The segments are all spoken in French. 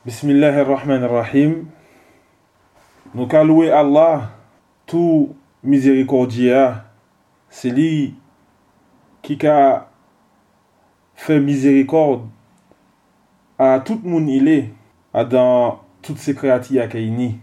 Bismillahirrahmanirrahim. Nous qu'à louer Allah, tout miséricordieux, c'est lui qui a fait miséricorde à tout le monde il est, dans toutes ces créatures qu'il y a.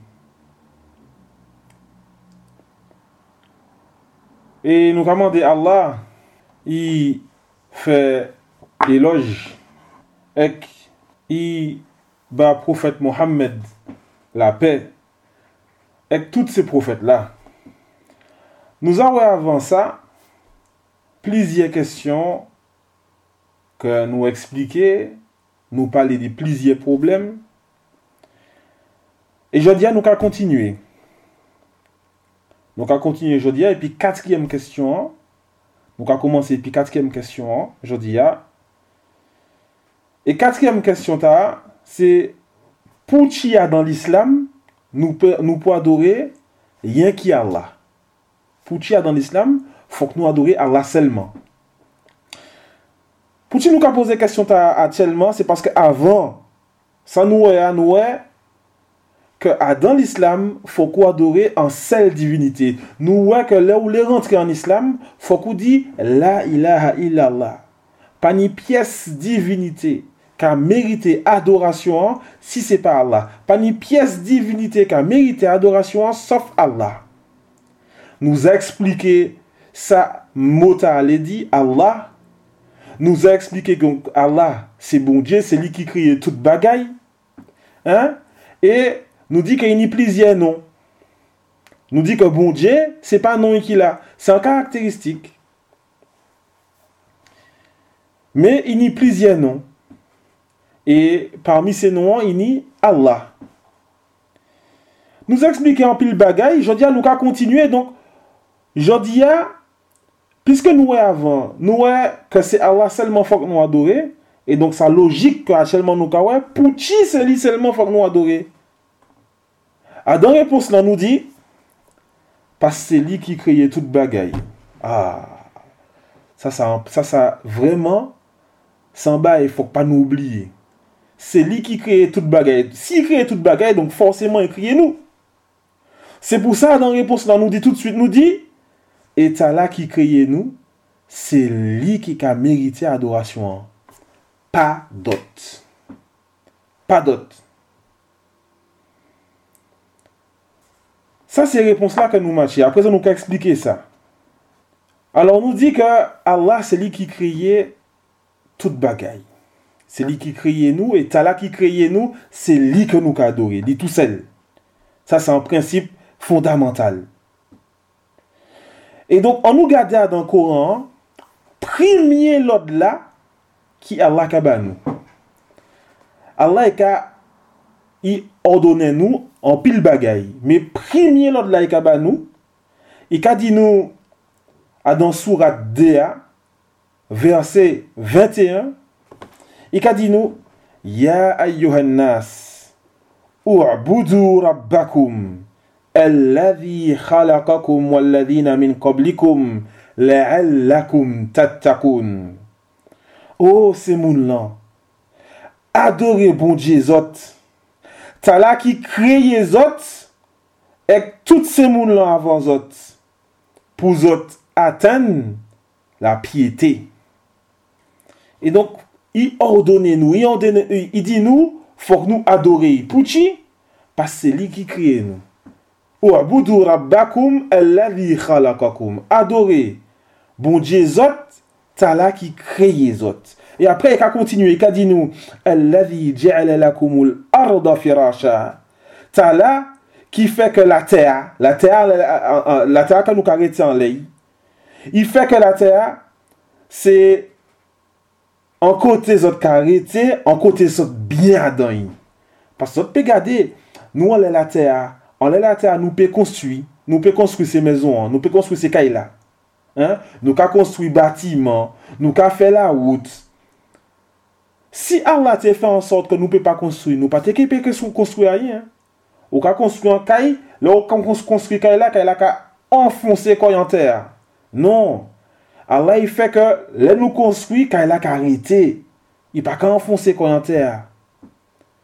Et nous commandons Allah, il fait éloge et il bat prophète Mohammed la paix et tous ces prophètes là. Nous avons avant ça plusieurs questions que nous expliquer, nous parler de plusieurs problèmes. Et je dis nous allons continuer. Nous allons continuer aujourd'hui et puis quatrième question. Nous allons commencer puis quatrième question aujourd'hui. Et quatrième question c'est pour qui a dans l'islam nous pouvons adorer rien qui Allah. Pour qui a dans l'islam, faut que nous adorions Allah seulement. Pour qui nous avons posé question actuellement, c'est parce que avant ça nous est que dans l'islam, faut qu'on adorer en seule divinité. Nous voyons que là où les rentrer en islam, faut qu'on dise la ilaha illallah. Pas ni pièce divinité qui a mérité adoration si c'est pas Allah. Pas ni pièce divinité qui a mérité adoration sauf Allah. Nous a expliqué ça mot à dit Allah. Nous a expliqué que Allah c'est bon Dieu, c'est lui qui crée toute bagaille. Et nous dit qu'il y a plusieurs noms. Nous dit que bon Dieu, c'est pas un nom qu'il a, c'est une caractéristique. Mais il y a plusieurs noms. Et parmi ces noms, il y a Allah. Nous expliquons en pile bagaille, je dis à nous qu'à continuer. Donc, je dis à, puisque nous avant, nous que c'est Allah seulement faut que nous adorer. Et donc, c'est logique que actuellement nous qu'à pour qui c'est lui seulement faut que nous adorer. À dans réponse là nous dit parce que c'est lui qui crée toute bagaille. Ça vraiment sans bas il faut pas nous oublier. C'est lui qui crée toute bagaille. S'il crée toute bagaille donc forcément il crée nous. C'est pour ça dans réponse là nous dit tout de suite nous dit et là qui crée nous, c'est lui qui a mérité adoration. Pas d'autre. Pas d'autre. Ça, c'est la réponse-là que nous matchons. Après, ça nous a expliqué ça. Alors, on nous dit que Allah, c'est lui qui crée toute bagaille. C'est lui qui crée nous, et Allah qui crée nous, c'est lui que nous adorons, lui tout seul. Ça, c'est un principe fondamental. Et donc, on nous regarde dans le Coran, premier l'ordre là, qui Allah a nous. Allah il ordonne nous en pile bagaille. Mais premier l'ordre là, il a nous, il a dit nous, dans Surat Dea, verset 21, il a dit nous, Ya ayyuhan nas, u'budu rabbakum, alladhi khalaqakum walladhina min qablikum, la'allakum tattaqun. Oh, c'est moun là. Adorez bon Dieu autres. T'as là qui crée les autres et toutes ces moun là avant autres pour autres atteindre la piété. Et donc il ordonne nous, il dit nous faut que nous adorer. Pour qui? Parce que c'est lui qui crée nous. Wa budu rabbakum alladhi khalaqakum. Adorez bon Dieu autres, t'as là qui crée les autres. Et après, il a continué, il a dit nous, Alladhi ja'ala lakumul arda firasha. T'as là qui fait que la terre que nous arrêtons en l'air, il fait que la terre, c'est en côté autres carrété, en côté autres bien dedans. Parce que vous pouvez regarder, nous on est la terre, nous pouvons construire ces maisons, nous pouvons construire ces cailles là. Nous pouvons construire bâtiments, nous pouvons faire la route. Si Allah te fait en sorte que nous ne pouvons pas construire, nous ne pouvons pas construire rien. Ou qu'à construire un caille, là où on construit caille là qu'à enfoncer caille en terre. Non. Allah il fait que là nous construit caille là qu'à arrêter. Il pas qu'à enfoncer caille en terre.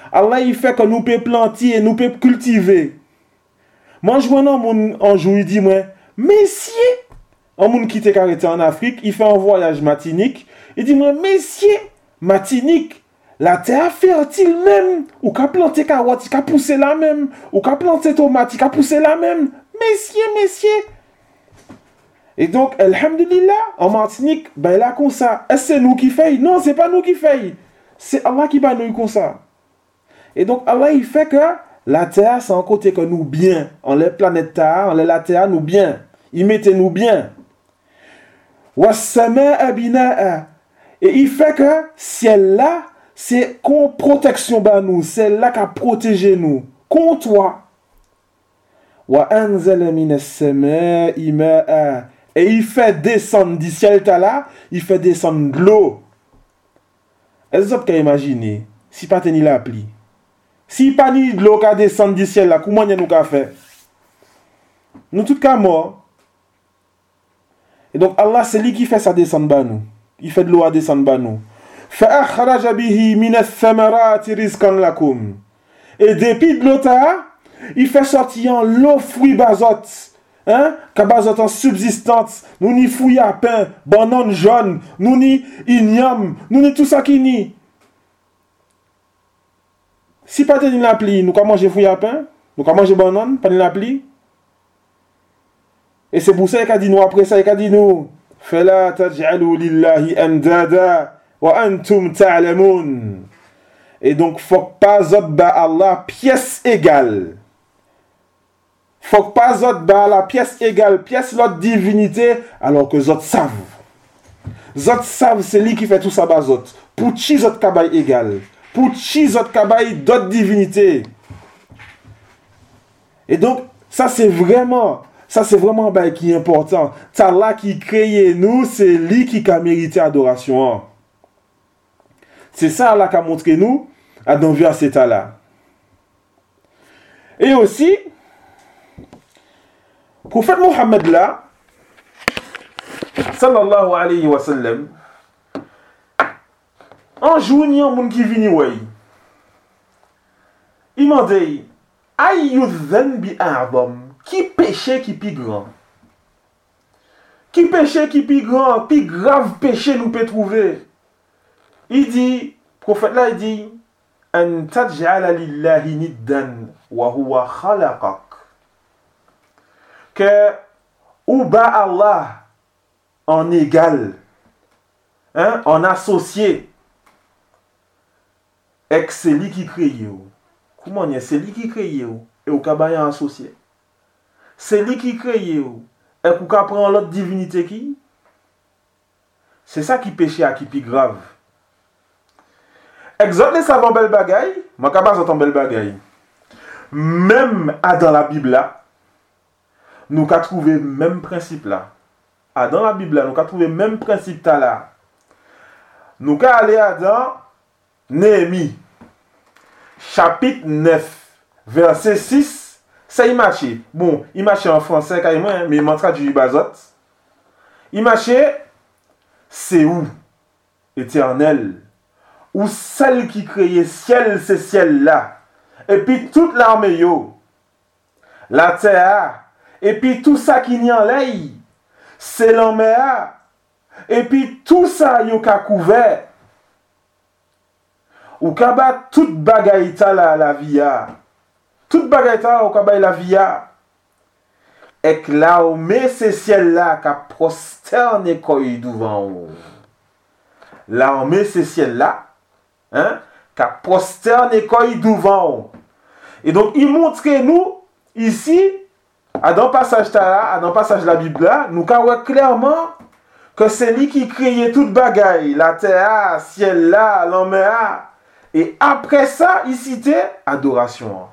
Allah il fait que nous peut planter, nous peut cultiver. Moi je vois un jour il dit moi, messieurs, un monde qui était arrêté en Afrique, il fait un voyage Martinique, il dit moi messieurs, Martinique, la terre fertile même, ou qu'a planter carotte, qu'a pousser la même, ou qu'a planter tomate, qu'a pousser la même. Messieurs. Et donc, alhamdulillah, en Martinique, ben là comme ça. Est-ce que c'est nous qui faisons? Non, c'est pas nous qui faisons. C'est Allah qui va nous comme ça. Et donc, Allah, il fait que la terre, c'est un côté que nous bien. On les planètes terre, on les la terre, nous bien. Il mettait nous bien. Wassama'a bina'a. Et il fait que ciel là, c'est qu'on protection ba nous, c'est là qui a protégé nous contre toi. Wa anzala minas sama'i ma'a. Et il fait descendre du ciel là, il fait descendre de l'eau. Est-ce que vous pouvez imaginer si pas tenu la pluie? Si pas ni de l'eau qui descend du ciel là, comment nous qu'a fait? Nous tous cas morts. Et donc Allah c'est lui qui fait ça descendre bas nous. Il fait de l'eau à descendre bas nous. Fa akhraja bihi minas thamarati rizqan lakum. Et depuis de l'eau il fait sortir l'eau fruit bazot. Hein? Kabazot en subsistance, nous ni fouille à pain, banane jaune, nous ni igname, nous ni tout ça qui ni. Si pas de la pluie, nous comment manger fouille à pain, nous comment manger banane, pas de la pluie. Et c'est pour ça qu'il a dit nous après ça, il a dit nous, fala taj'alu lillahi andada wa antum ta'lamun. Et donc faut pas zotba Allah pièce égale. Faut pas zot ba la pièce égale, pièce l'autre divinité, alors que zot savent. Zot savent, c'est lui qui fait tout ça ba zot. Pour chi zot kabay égal. Pour chi zot kabay d'autres divinités. Et donc, ça c'est vraiment bah, qui est important. C'est Allah qui crée nous, c'est lui qui a mérité adoration. C'est ça Allah qui a montré nous, à dans cet état-là. Et aussi, prophète Mohammed là, sallallahu alayhi wa sallam, un jour, il y a un monde qui vient, il m'a dit, ayyu dhanbi a'zam, qui péché qui plus grand? Qui péché qui plus grand, plus grave péché nous peut trouver? Il dit, prophète là, il dit, an taj'ala lillahi niddan wa huwa khalaqak. Que ou bas Allah en égal, hein, en associé, et que c'est lui qui crée. Comment on dit? C'est lui qui crée et au kabay en associé. C'est lui qui crée et qu'on prend l'autre divinité qui. C'est ça qui péché à qui plus grave. Exemple les savants bel bagay, moi kabay j'entends bel bagay. Même dans la Bible là, nous avons trouvé le même principe là. Dans la Bible, nous avons trouvé le même principe là. Nous avons allé dans Néhémie, chapitre 9, verset 6. Ça y marche. Bon, il marche en français carrément, mais il m'a traduit bazot. Il marche, c'est où? Éternel. Ou celle qui créait ciel, c'est ciel là. Et puis toute l'armée, yo. La terre. Et puis tout ça qui n'y en l'air, c'est l'enmer. Et puis tout ça yo ka couvert. Ou ka ba tout bagay ta la via. Tout bagay ta ou ka ba la via. Et que là où mais c'est ciel là ka prosterne koy devant. Là où mais c'est ciel là, hein, ka prosterne koy devant. Et donc il montre nous ici dans le passage de la Bible là, nous voyons clairement que c'est lui qui créait toute bagaille, la terre, ciel là, l'enmer. Et après ça, il citait adoration.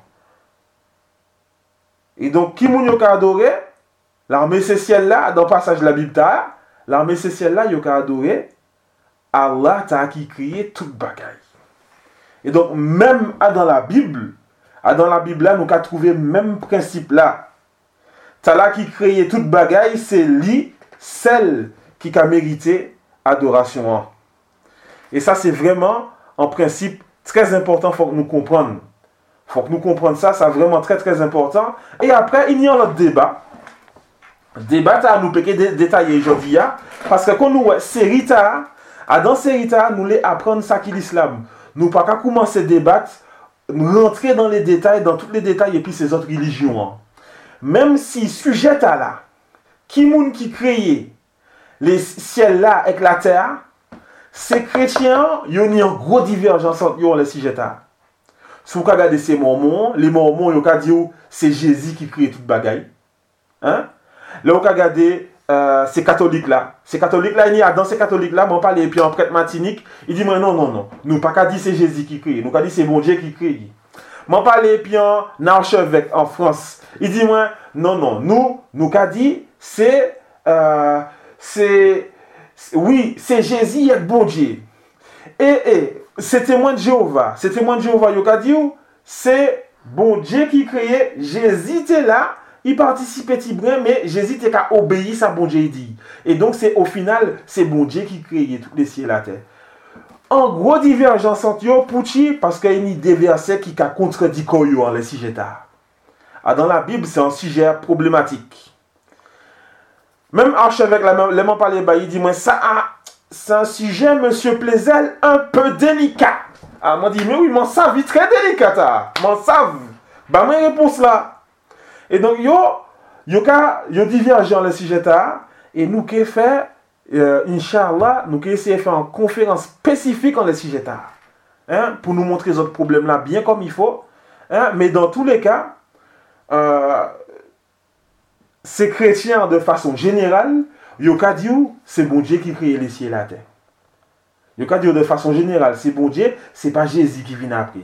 Et donc, qui moun ka adoré? L'armée c'est ciel là, dans le passage de la Bible là, l'armée c'est ciel là, yo ka adoré Allah qui créé toute bagaille. Et donc, même dans la Bible là, nous avons trouvé le même principe là. Tala qui crée toute bagaille, c'est lui, celle qui a mérité adoration. Et ça, c'est vraiment un principe Très important, il faut que nous comprenions. Il faut que nous comprenions ça, c'est vraiment très très important. Et après, il y a un autre débat. Débat à nous péquer détailler aujourd'hui, parce que quand nous série dans série nous les apprendre ça qui l'islam. Nous pas qu'à commencer à débattre, rentrer dans les détails, dans tous les détails et puis ces autres religions. Même si sujet là, qui créé les ciels là avec la terre, ces chrétiens, ils ont une grosse divergence entre eux les sujets là. Si vous regardez ces mormons, les mormons ils ont dit c'est Jésus qui crée toute bagaille. Hein? Là vous regardez ces catholiques là, il y a dans ces catholiques là, on parle et puis en prêtre Martinique, il dit moi non, nous pas qu'à dire c'est Jésus qui crée, nous qu'à dire c'est bon Dieu qui crée. M'en parle et puis en archevêque en France, il dit moi non, nous qu'à dire c'est Jésus et bon Dieu. Et c'est témoin de Jéhovah, il a dit c'est bon Dieu qui crée, Jésus était là. Il participait bien, mais Jésus était qu'à obéir à bon Dieu dit. Et donc, au final, c'est bon Dieu qui crée tous les cieux et la terre. En gros, divergence entre eux, Pouchi, parce qu'il y a des versets qui contredit dans les sujets. Dans la Bible, c'est un sujet problématique. Même archevêque, les gens parlent, il dit, ça, c'est un sujet, monsieur Plaizel, un peu délicat. Moi, je dis, mais oui, mon savent, très délicat. Mon savent. Ma réponse là. Et donc, yo divergent dans le sujet et nous qui fait Inch'Allah, nous qui essayons de faire une conférence spécifique dans le sujet pour nous montrer les autres problèmes là bien comme il faut. Mais dans tous les cas, ces chrétiens de façon générale, yo ka dit c'est bon Dieu qui crée les cieux et la terre. Yo ka dit de façon générale, c'est bon Dieu, c'est pas Jésus qui vient après.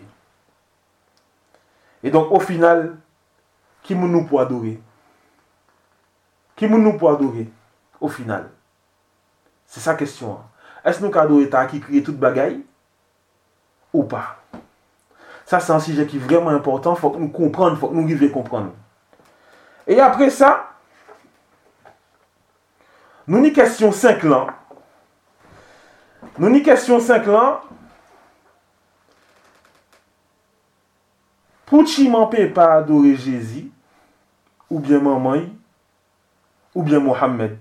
Et donc au final, qui nous peut adorer? Qui nous peut adorer au final? C'est ça la question. Est-ce que nous pouvons adorer ta qui crée toute bagaille ou pas? Ça, c'est un sujet qui est vraiment important. Il faut que nous comprenions, il faut que nous arrivions à comprendre. Et après ça, nous avons une question 5 là. Pour qui ne peut pas adorer Jésus, ou bien maman, ou bien Mohammed.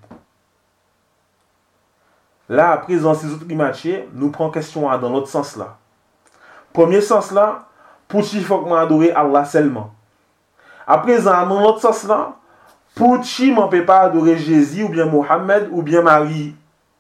Là, à présent, ces autres matchés, nous prenons question dans l'autre sens là. Premier sens là, pour qui il faut que adorer Allah seulement. À présent, dans l'autre sens là, pour qui ne peut pas adorer Jésus, ou bien Mohammed, ou bien Marie.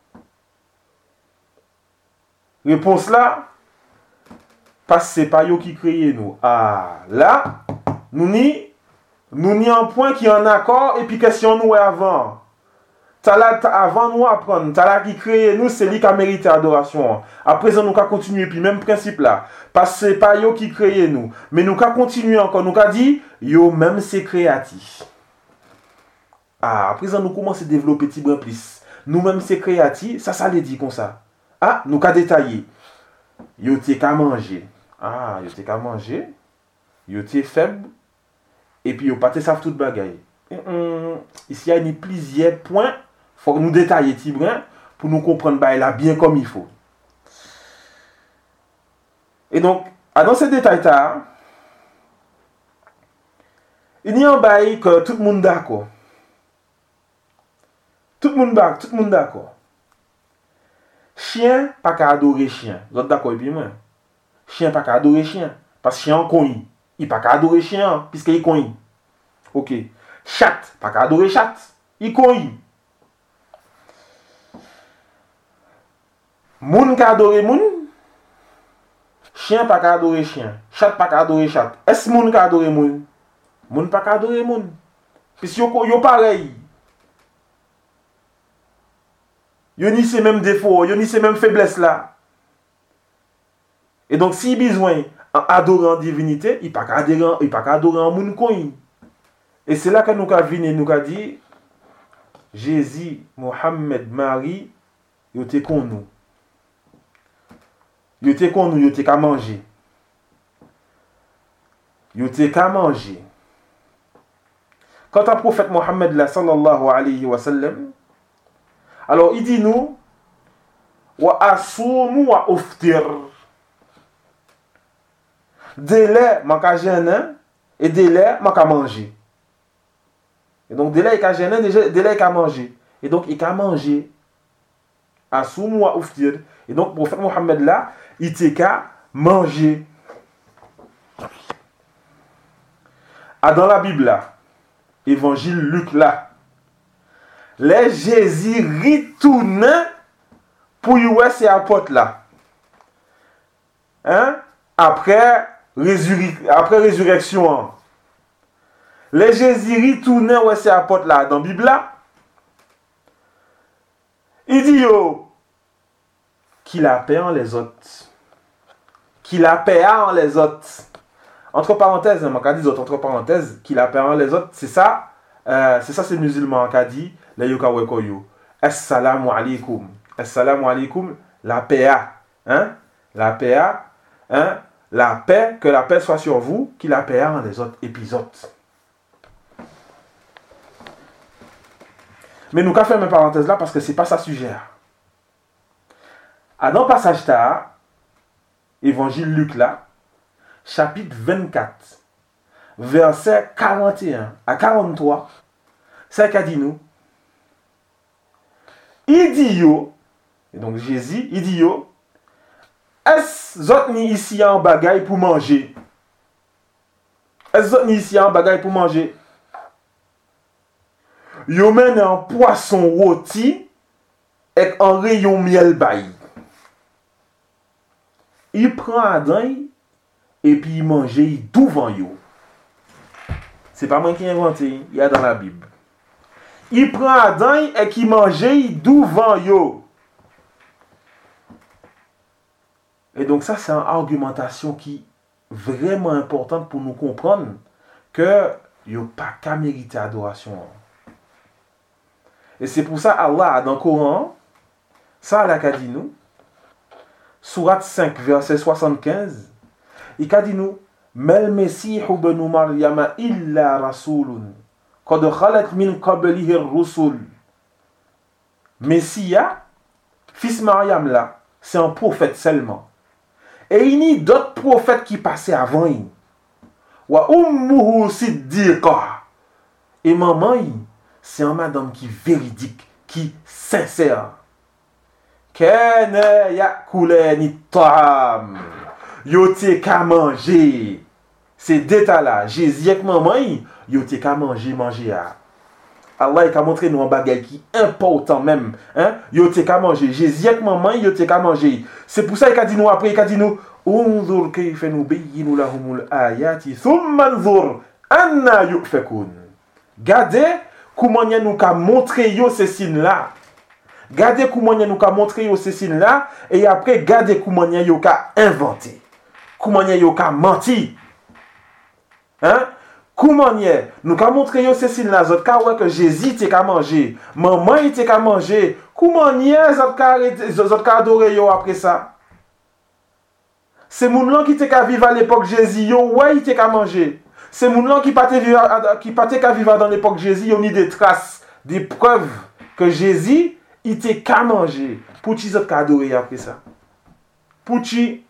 Réponse là, parce que ce n'est pas eux qui créent nous. Là, nous n'y un point qui est en accord et puis question nous avant. Avant nous apprendre, t'as là qui crée nous, c'est lui qui a mérité adoration. Après ça, nous allons continuer, puis même principe là. Parce que ce n'est pas eux qui créent nous. Mais nous allons continuer encore, nous allons dire, yo même c'est créatif. Après ça, nous commençons à développer petit peu plus. Nous-mêmes c'est créatif, ça les dit comme ça. Nous allons détailler. Yo t'es qu'à manger. Yo t'es qu'à manger. Yo t'es faible. Et puis yo pas te savent toute bagaille. Ici il y a plusieurs points. Faut que nous détailler petit brin pour nous comprendre là bien comme il faut. Et donc, dans ces détails là, il y a un bail que tout le monde d'accord. Tout le monde d'accord. Chien, pas qu'à adorer chien. Vous êtes d'accord avec moi? Chien, pas qu'à adorer chien. Parce que chien, cogne. Il pas qu'à adorer chien, puisqu'il cogne. Ok. Chat, pas qu'à adorer chat. Il cogne. Moun qu'à adorer moun. Chien, pas qu'à adorer chien. Chat, pas qu'à adorer chat. Est-ce moun qu'à adorer moun? Moun pas qu'à adorer moun. Puisque yo pareil. Yo ni ces mêmes défauts, yo ni ces mêmes faiblesses là. Et donc si besoin adorer en divinité, il pas qu'à adorer en moun koin. Et c'est là que nous avons venu, nous avons dit Jésus, Mohammed, Marie, yo te kon nous. Yo te kon nous, yo te qu'à manger. Yo te qu'à manger. Quand le prophète Mohammed là sallallahu alayhi wa sallam, alors il dit nous wa asumu wa uftir. délai, man ka jeûner, et délai, man ka manger. Et donc, délai, il ka jeûner, délai, il ka manger. Et donc, il ka manger. À sous mois ou ftir. Et donc, le prophète Mohammed là, il te ka manger. Ah, dans la Bible là, évangile Luc là, les Jésus retournent pour y voir ses apôtres là. Hein? Après résurrection. Les Jésus retournent voir ses apôtres là, dans la Bible là. Il dit yo, qu'il a paix en les autres. Qu'il a paix en les autres. Entre parenthèses, on dit entre parenthèses, qu'il a paix en les autres, c'est ça c'est musulman qui a dit, les yokawekoyo. Assalamu alaikum. Assalamu alaikum, la paix, hein? La paix, hein? La paix, que la paix soit sur vous, qu'il a paix en les autres épisodes. Mais nous, qu'à faire mes parenthèses là parce que c'est pas ça sujet. Dans le passage là, évangile Luc là, chapitre 24, verset 41 à 43, c'est qu'a dit nous. Il dit yo, et donc Jésus, il dit yo, est-ce que ni ici en bagaille pour manger? Est-ce que ni ici en bagaille pour manger? Yo mène un poisson rôti et un rayon miel bail. Il prend Adam et puis il mange devant yo. C'est pas moi qui ai inventé, il y a dans la Bible. Il prend Adam et qui mange devant yo. Et donc ça c'est une argumentation qui est vraiment importante pour nous comprendre que yo pas qu'à mériter adoration. Et c'est pour ça Allah dans le Coran, ça Allah a dit nous, Sourate 5 verset 75, il a dit nous, Mal Messihu ibn Maryam illa rasulun qad khalat min qablihi ar-rusul. Messia, fils Maryam là, c'est un prophète seulement. Et il y a d'autres prophètes qui passaient avant lui. Wa ummuhu siddiqa. Et maman, c'est une madame qui est véridique, qui est sincère. Kana yakulani ta'am. Yo te ka manger. C'est détail là. Jésus avec maman, yo te ka manger à. Allah il a montré nous un bagage qui est important même, hein? Yo te ka manger. Jésus avec maman, yo te ka manger. C'est pour ça qu'il a dit nous après, il a dit nous unzur kayfa nubayyinu lahumul ayati thumma anzur anna yufakun. Gardez comment nous ka montrer yo ces signes là. Gardez comment nous ka montrer yo ces signes là et après gardez comment yo ka inventer. Comment yo ka menti. Hein? Comment nous ka montrer yo ces signes là zot ka ouais que Jésus te ka manger, maman il te ka manger. Comment zot ka adorer yo après ça? C'est moun lan qui te ka vivre à l'époque Jésus yo ouais il te ka manger. C'est moun lan qui paté ka vivre dans l'époque Jésus, yo ni des traces, des preuves que Jésus il te ka manger. Pour qui zot ka adorer après ça? Pour qui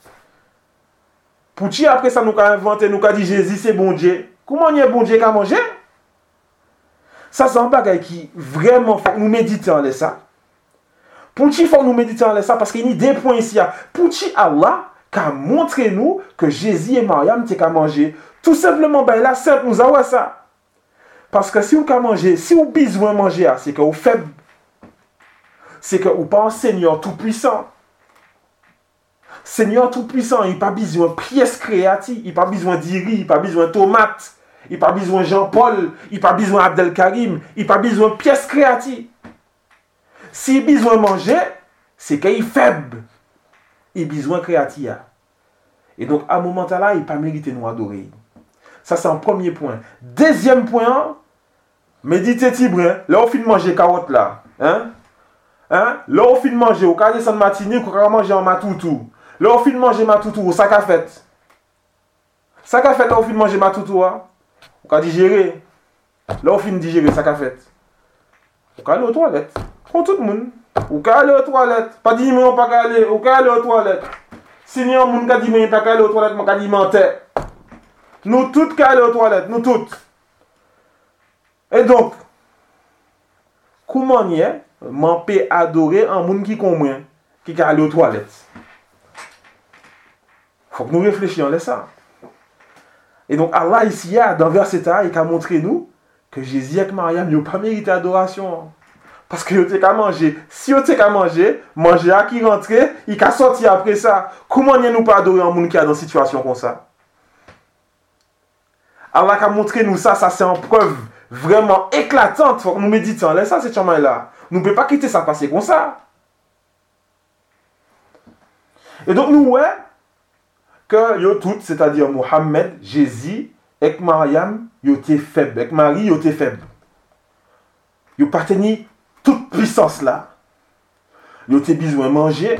après ça nous ka inventé, nous ka dit Jésus c'est bon Dieu. Comment est bon Dieu ka manger? Ça c'est un bagage qui vraiment faut nous méditer en ça. Pour qui faut nous méditer en ça parce qu'il y a des points ici. Pour qui Allah qu'a montré nous que Jésus et Mariam te ka manger. Tout simplement, ben là, simple, nous avons ça. Parce que si vous avez manger, si vous avez besoin de manger, c'est que vous êtes faible. C'est que vous pas un Seigneur tout-puissant. Seigneur tout-puissant, il n'a pas besoin de pièces créatives, il n'a pas besoin d'Iri, il n'a pas besoin de tomates, il n'a pas besoin de Jean-Paul, il n'a pas besoin d'Abdelkarim, il n'a pas besoin de pièces créatives. S'il a besoin de manger, c'est qu'il est faible. Il a besoin de créatif. Et donc, à un moment là, il n'a pas mérité de nous adorer. Ça, c'est un premier point. Deuxième point, méditez tibrin. Là, on finit de manger carotte là. Hein? Là, on finit de manger. Au cas de San Martinique, on va manger en matoutou. Là, on finit de manger matoutou. Au sac à fête. Sac à fête, là, on finit de manger matoutou. On va digérer. Là, on finit de digérer sac à fête. On va aller aux toilettes. Comme tout le monde. On va aller aux toilettes. Pas dire, mais on va pas aller. On va aller aux toilettes. Si il y a un monde qui dit, mais il va pas aller aux toilettes, on va dire, menteur. Nous toutes qui allons aux toilettes, nous toutes. Et donc, comment y est, m'en peut adorer un monde qui comprend, qui aller aux toilettes. Faut que nous réfléchissions à ça. Et donc, Allah ici, dans verset 1, il a montré nous que Jésus et Mariam n'ont pas mérité adoration. Parce que vous qu'à manger. Si vous avez qu'à manger, manger à qui rentrer, il a sorti après ça. Comment nous pas adorer un monde qui est dans une situation comme ça? Allah a montré nous ça c'est en preuve vraiment éclatante. Faut que nous méditions. Là, ça, c'est chemin là. Nous ne pouvons pas quitter ça passer comme ça. Et donc, nous, ouais, que yo tout, c'est-à-dire Mohammed, Jésus, et Mariam, yo étaient faibles. Avec Marie, yo étaient faibles. Yo pas tenu toute puissance là. Yo étaient besoin de manger.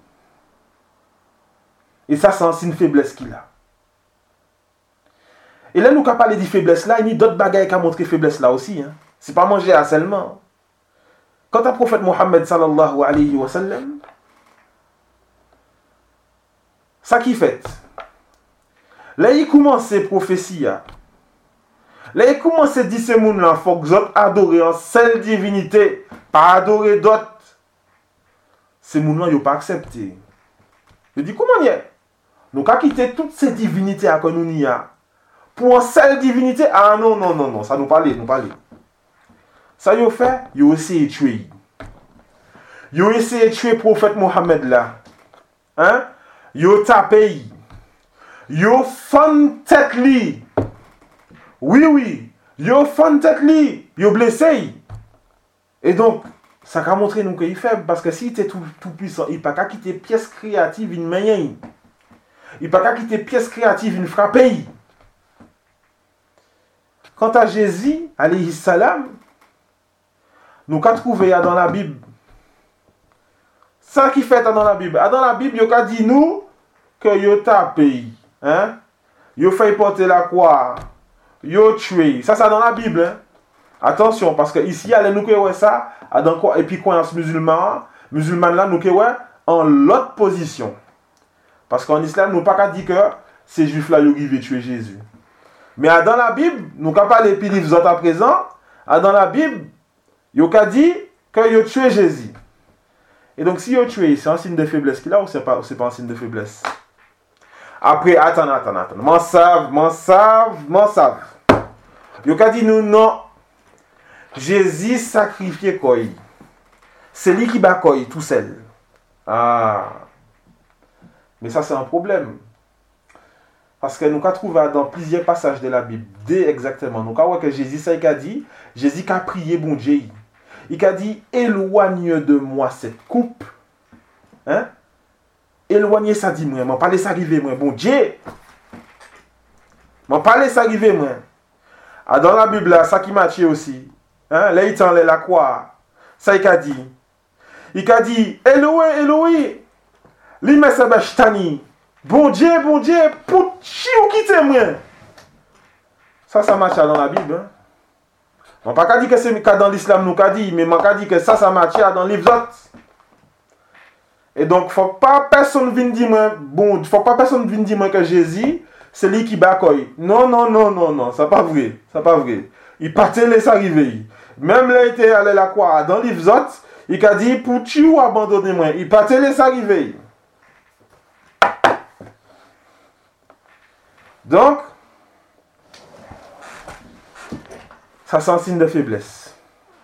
Et ça, c'est un signe de faiblesse qu'il a. Et là, nous, quand on parle de faiblesse là, il y a d'autres bagages qui ont montré faiblesse là aussi. Hein. C'est pas manger à seulement. Quand le prophète Mohammed sallallahu alayhi wa sallam, ça qui fait. Là, il commence ces prophéties. Là, il commence à dire ces gens là, il faut que vous adorez en seule divinité, pas adorer d'autres. Ces gens là, ils n'ont pas accepté. Je dis, comment y est? Nous, quand quitter toutes ces divinités à nous y a, pour une seule divinité, ah non, non, non, non, ça nous parle, nous parle. Ça, ils ont fait, ils ont essayé de tuer. Ils ont essayé de tuer le prophète Mohammed là. Hein? Ils ont tapé. Ils ont fait tête li. Oui, oui. Ils ont fait tête li. Ils ont blessé. Et donc, ça a montré nous qu'il est faible. Parce que s'il était tout puissant, il n'a pas qu'à quitter pièce créative une manière. Il n'a pas qu'à quitter pièce créative une frapper. Quant à Jésus, alayhi salam, nous avons trouvé dans la Bible. Ça qui fait dans la Bible. Dans la Bible, il a dit nous que il a payé. Hein? Il a fait porter la croix. Il a tué. Ça, c'est dans la Bible. Hein? Attention, parce que ici, nous avons ça. Et puis, croyance musulmane là, nous avons en l'autre position. Parce qu'en islam, nous n'avons pas dit que ces juifs-là, ils ont tué Jésus. Mais dans la Bible, nous n'avons pas les livres à présent. Dans la Bible, il a dit qu'il a tué Jésus. Et donc, si il a tué, c'est un signe de faiblesse qu'il a ou c'est pas un signe de faiblesse? Après, attends. M'en savent. Il a dit nous, non. Jésus sacrifié quoi? C'est lui qui bat quoi, tout seul. Ah. Mais ça, c'est un problème. Parce que nous avons trouvé dans plusieurs passages de la Bible, exactement. Nous avons vu que Jésus, ça il a dit, Jésus a prié, bon Dieu. Il a dit, éloigne de moi cette coupe. Hein? Éloignez ça, dit moi. M'en parlez ça arriver, moi. Bon Dieu. M'en parlez ça arriver, moi. Ah, dans la Bible, là, ça qui m'a tué aussi. Hein? Là, il t'en la croix. Ça, il a dit. Il a dit, Elohim, l'imé sabachthani. Bon Dieu, pour chi ou quitter moi. Ça marche dans la Bible. Hein? On pas dire que c'est dans l'islam nous qu'a dit, mais on pas dire que ça marche dans les livres. Et donc faut pas personne vienne dire moi faut pas personne vienne dire moi que Jésus c'est lui qui bakoy. Non, ça pas vrai, Il partait laisser arriver. Même là il était allé la croix dans les livres, il a dit pour tu ou abandonner moi, il partait laisser arriver. Donc, ça c'est un signe de faiblesse.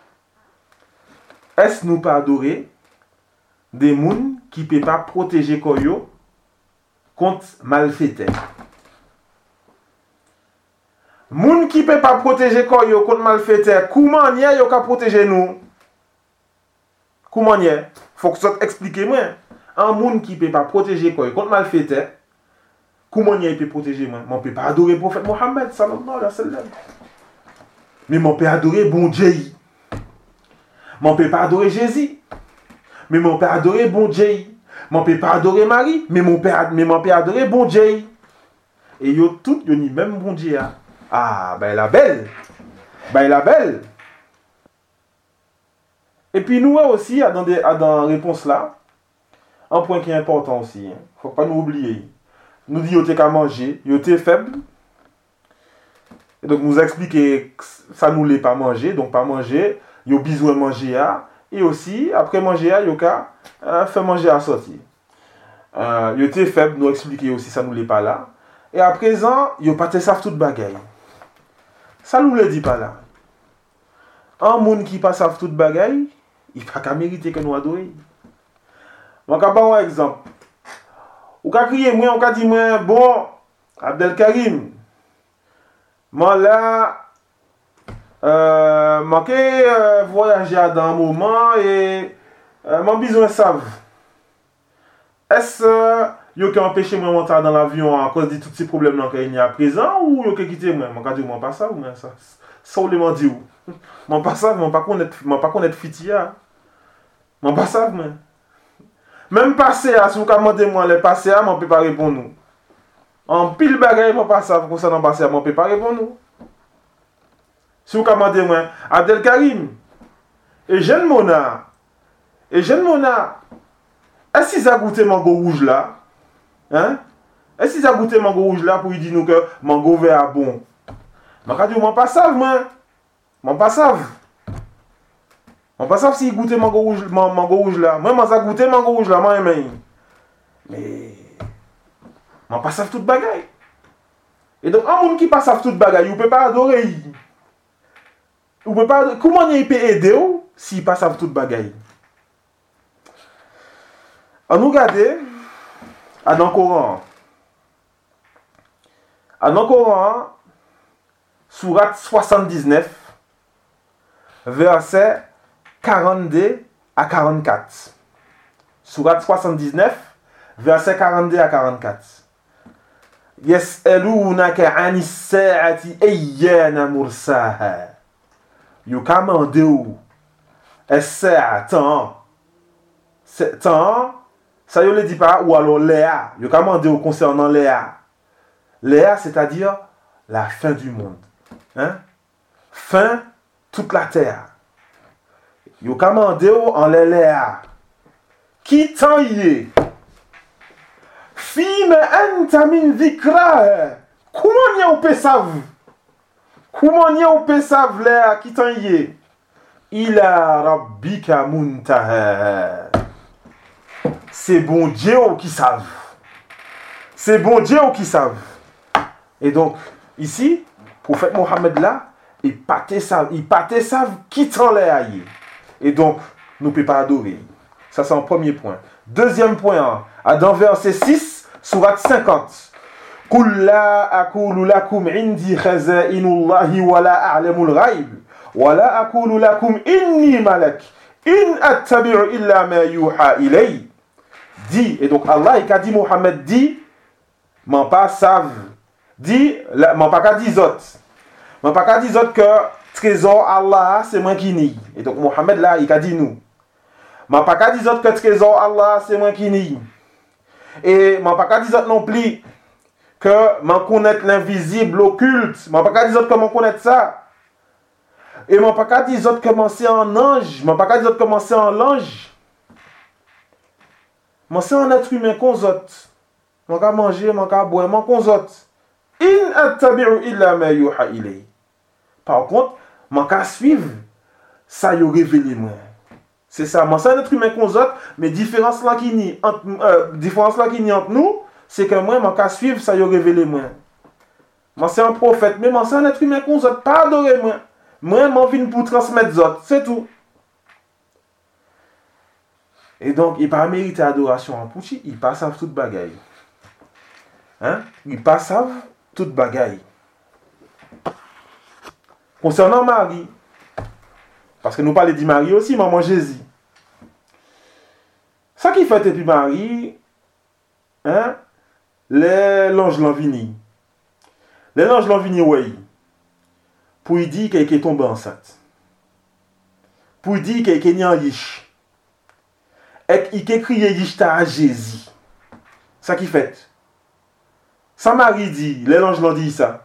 Est-ce nous pas adorer des gens qui ne peuvent pas protéger Koyo contre malfaiteurs? Moun qui ne peuvent pas protéger Koyo contre malfaiteurs, comment y est qu'à protéger nous? Comment y est? Faut que ça explique moi. Un moun qui ne peut pas protéger Koyo contre malfaiteurs, comment il peut protéger moi? On ne peut pas adorer le prophète Mohammed sallallahu alayhi wa sallam. Mais on peut adorer bon Dieu. On ne peut pas adorer Jésus. Mais on peut adorer bon Dieu. On ne peut pas adorer Marie. Mais on peut adorer bon Dieu. Et yo tout yo ni même bon Dieu. Ah, ben la belle. Et puis nous aussi dans la réponse là, un point qui est important aussi. Faut pas nous oublier. Nous dit yo t'es qu'à manger, yo t'es faible. Donc, nous a expliqué que ça nous l'est pas manger. Donc, pas manger, il y a besoin de manger à. Et aussi, après manger, il y a fait manger à sortir. Il était faible, nous expliquer aussi, ça nous l'est pas là. Et à présent, il n'y a pas de savent toute bagaille. Ça nous le dit pas là. Un monde qui pas savent toute bagaille, il n'a pas mériter que nous adorions. Je vais prendre un exemple. Ou ka crier moi, on ka dit moi, bon, Abdelkarim, moi là, manqué voyager dans un moment et mon besoin savent. Est-ce yo qui empêché moi monter dans l'avion à cause de tous ces problèmes là qu'il y a à présent ou yo qui quitter moi ka dire moi pas ça ou moi ça ça ou le m'en dit ou moi pas ça moi pas connaître fitia moi pas ça moi même passé à si vous commandez moi les passé à moi peut pas répondre nous en pile bagaille moi pas ça concernant passé à moi peut pas répondre nous si vous commandez moi Abdelkarim et jeune Mona est-ce qu'ils a goûté mango rouge là? Hein? Est-ce qu'ils a goûté mango rouge là pour lui dire nous que mango vert est bon? Je dis, moi pas savent, moi. Moi pas savent. Moi pas savent s'ils goûté mango rouge là. Moi, ça goûté mango rouge là, moi, mais. Moi pas savent toute bagaille. Et donc, un monde qui pas savent toute bagaille, il peut pas adorer. Il peut pas. Comment il peut aider s'il pas savent toute bagaille? On nous regarde dans le Coran. Dans le Coran, sourate 79, verset 42 à 44. Sourate 79, verset 42 à 44. Yas'alunaka 'anis sa'ati ayyana mursaha. Yo commandé ou as-sa'a temps. Ça ne le dit pas, ou alors Léa. Je commande concernant Léa. Léa, c'est-à-dire la fin du monde. Hein? Fin toute la terre. Je commande en Léa. Qui t'en y est? Fime anta min dhikra. Comment y a au pesav? Comment y a au pesav Léa? Qui t'en y est? Ila rabbika muntaha. C'est bon Dieu qui savent. C'est bon Dieu qui savent. Et donc, ici, le prophète Mohammed là, il pâté savent qui t'en l'air. Et donc, nous ne pouvons pas adorer. Ça, c'est un premier point. Deuxième point, dans verset 6, sourate 50. Qul la aqulu lakum indi khazainullahi wa la a'lamul ghaib wa la aqulu lakum inni malak in attabi'u illa ma yuha ilay. Dit, et donc Allah, il a dit, Mohammed dit, m'en pas savent, dit, m'en pas qu'à dire autres. M'en pas qu'à dire autres que trésor Allah, c'est moi qui nie. Et donc Mohammed là, il a dit nous. M'en pas qu'à dire autres que trésor Allah, c'est moi qui nie. Et m'en pas qu'à dire autres non plus que m'en connaître l'invisible, l'occulte. M'en pas qu'à dire autres que m'en connaître ça. Et m'en pas qu'à dire autres que m'en c'est en ange. M'en pas qu'à dire autres que m'en c'est en l'ange. Moi, c'est un être humain qu'on zote. Moi, je manger, je boire, moi, qu'on zote. In attabi'u illa ma yuha ilay. Par contre, moi, je suivre, ça y a révélé moi. C'est ça. Moi, c'est un être humain qu'on zote, mais différence là qui nie entre nous, c'est que moi, je suivre, ça y a révélé moi. Moi, c'est un prophète, mais moi, c'est un être humain qu'on zote, pas adorer moi. Moi, je viens pour transmettre zote, c'est tout. Et donc, il pas mérité adoration en Pouchi, il pas savent toute bagaille. Hein? Il pas savent toute bagaille. Concernant Marie, parce que nous parlons de Marie aussi, maman Jésus. Ça qui fait depuis Marie, hein? L'ange l'en vini. L'ange l'en vini, oui. Pour lui dire qu'il est tombé enceinte. Pour lui dire qu'il est né en yish. Et il a crié Yishta à Jésus. Ça qui fait. Ça Marie dit, l'ange l'a dit ça.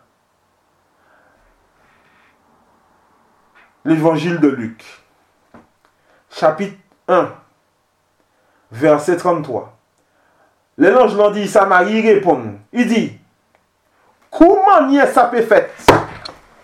L'évangile de Luc. Chapitre 1. Verset 33. L'ange l'a dit ça, Marie répond. Il dit, comment n'y est ça peut fait?